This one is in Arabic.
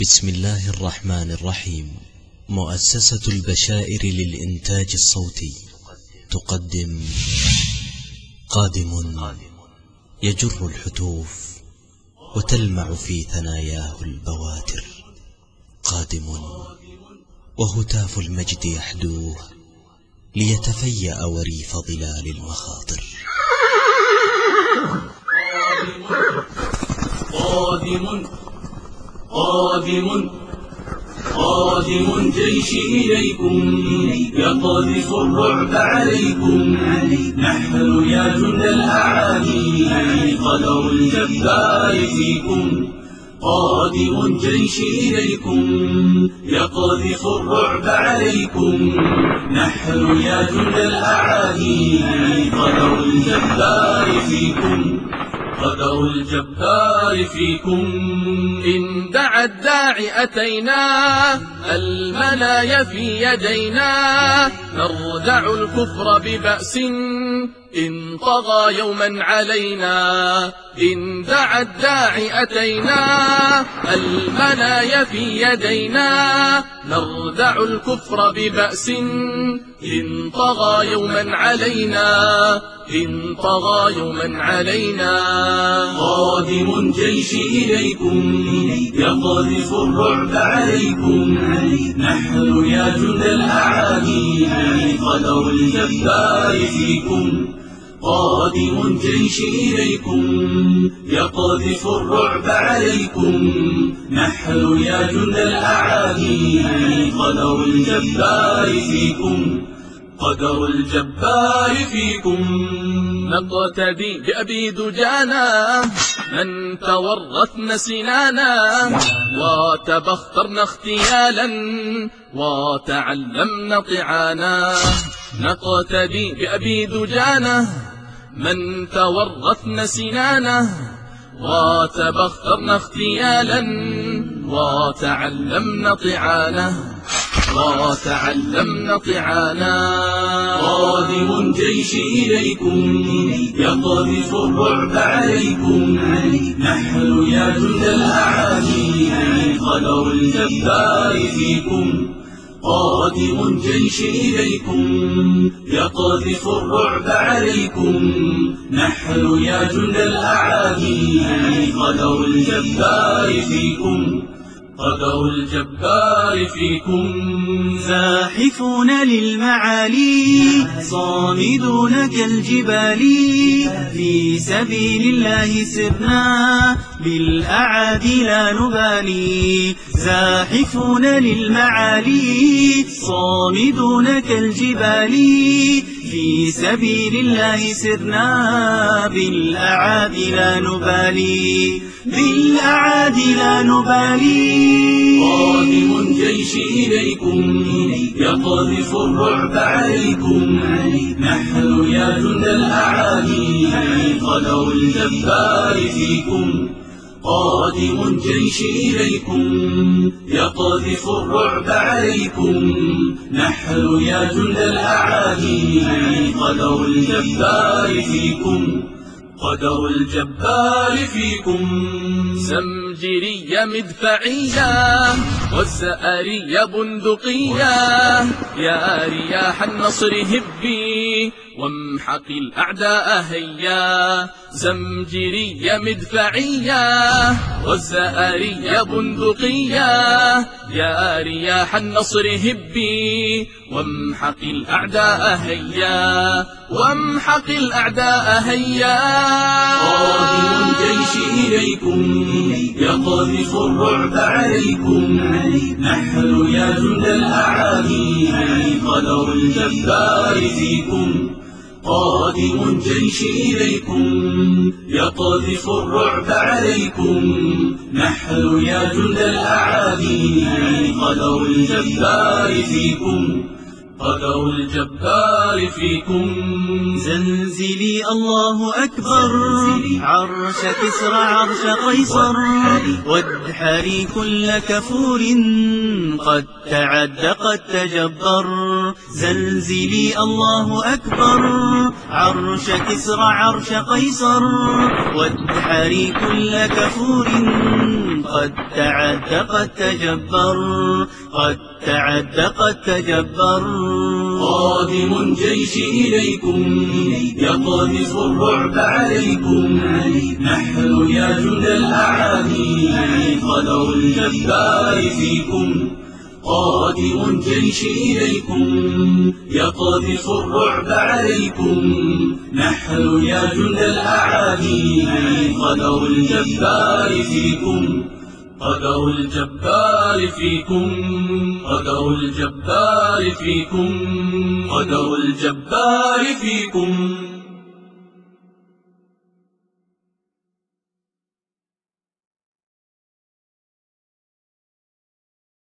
بسم الله الرحمن الرحيم. مؤسسة البشائر للإنتاج الصوتي تقدم قادم يجر الحتوف وتلمع في ثناياه البواتر، قادم وهتاف المجد يحدوه ليتفيأ وريف ظلال المخاطر. قادم قادم قادم جيشي إليكم يقذف الرعب عليكم، نحن يا جند الأعادي قدر الجبار فيكم. قادم جيشي إليكم يقذف الرعب عليكم، نحن يا جند الأعادي قدر الجبار فيكم، قدر الجبار فيكم. إن دعا الداعي أتينا، المنايا في يدينا، نردع الكفر ببأس إن طغى يوما علينا. إن دعا الداعي أتينا، المنايا في يدينا، نردع الكفر ببأس إن طغى يوما علينا، إن طغى يوما علينا. قادم جيشي إليكم يقذف الرعب عليكم، نحن يا جند الأعادي قدر الجبار فيكم. قادم جيشي إليكم يقذف الرعب عليكم، نحن يا جند الأعادي قدر الجبار فيكم، قدر الجبار فيكم. نقتدي بأبي دجانا من تورثن سنانا، وتبخترن اغتيالا وتعلمن طعانا. نقتدي بأبي دجانة من تورثن سنانه، وتبخترن اغتيالا وتعلمن طعانه، وتعلمن طعانا. قادم جيشي إليكم يقذف الرعب عليكم، نحن يا جند الأعادي قدر الجبار فيكم. قادم جيشي إليكم يقذف الرعب عليكم، نحن يا جند الأعادي قدر الجبار فيكم، قدر الجبار فيكم. زاحفون للمعالي صامدون كالجبال، في سبيل الله سرنا بالأعادي لا نبالي. زاحفون للمعالي صامدون كالجبال، في سبيل الله سرنا بالأعادي لا نبالي، بالأعادي لا نبالي. قادم جيشي إليكم يقذف الرعب عليكم، نحن يا جند الأعادي قدر الجبار فيكم. قادم جيشي إليكم يقذف الرعب عليكم، نحن يا جند الأعادي قدر الجبار فيكم، قدر الجبار فيكم. زمجرية مدفعية والزأرية بندقية، يا رياح النصر هبي وامحق الأعداء هيا. زمجرية مدفعية والزأرية بندقية، يا رياح النصر هبي وامحق الأعداء هيا، وامحق الأعداء هيا. قادم جيشي إليكم يقذف الرعب عليكم، نحن يا جند الأعادي قدر الجبار فيكم. قادم جيشي إليكم يقذف الرعب عليكم، نحن يا جند الأعادي قدر الجبار فيكم، قدر الجبار فيكم. زلزلي الله أكبر عرش كسرى عرش قيصر، وادحري كل كفور قد تعد قد تجبر. زلزلي الله أكبر عرش كسرى عرش قيصر، وادحري كل كفور قد تعد قد تجبر، قد تعد قد تجبر. قادم جيش إليكم يقذف الرعب عليكم، نحن يا جند الأعادي قدر الجبار فيكم. قادم جيش إليكم يقذف الرعب عليكم، نحن يا جند الأعادي قدر الجبار فيكم. قدر الجبار فيكم، قدر الجبار فيكم، قدر الجبار فيكم.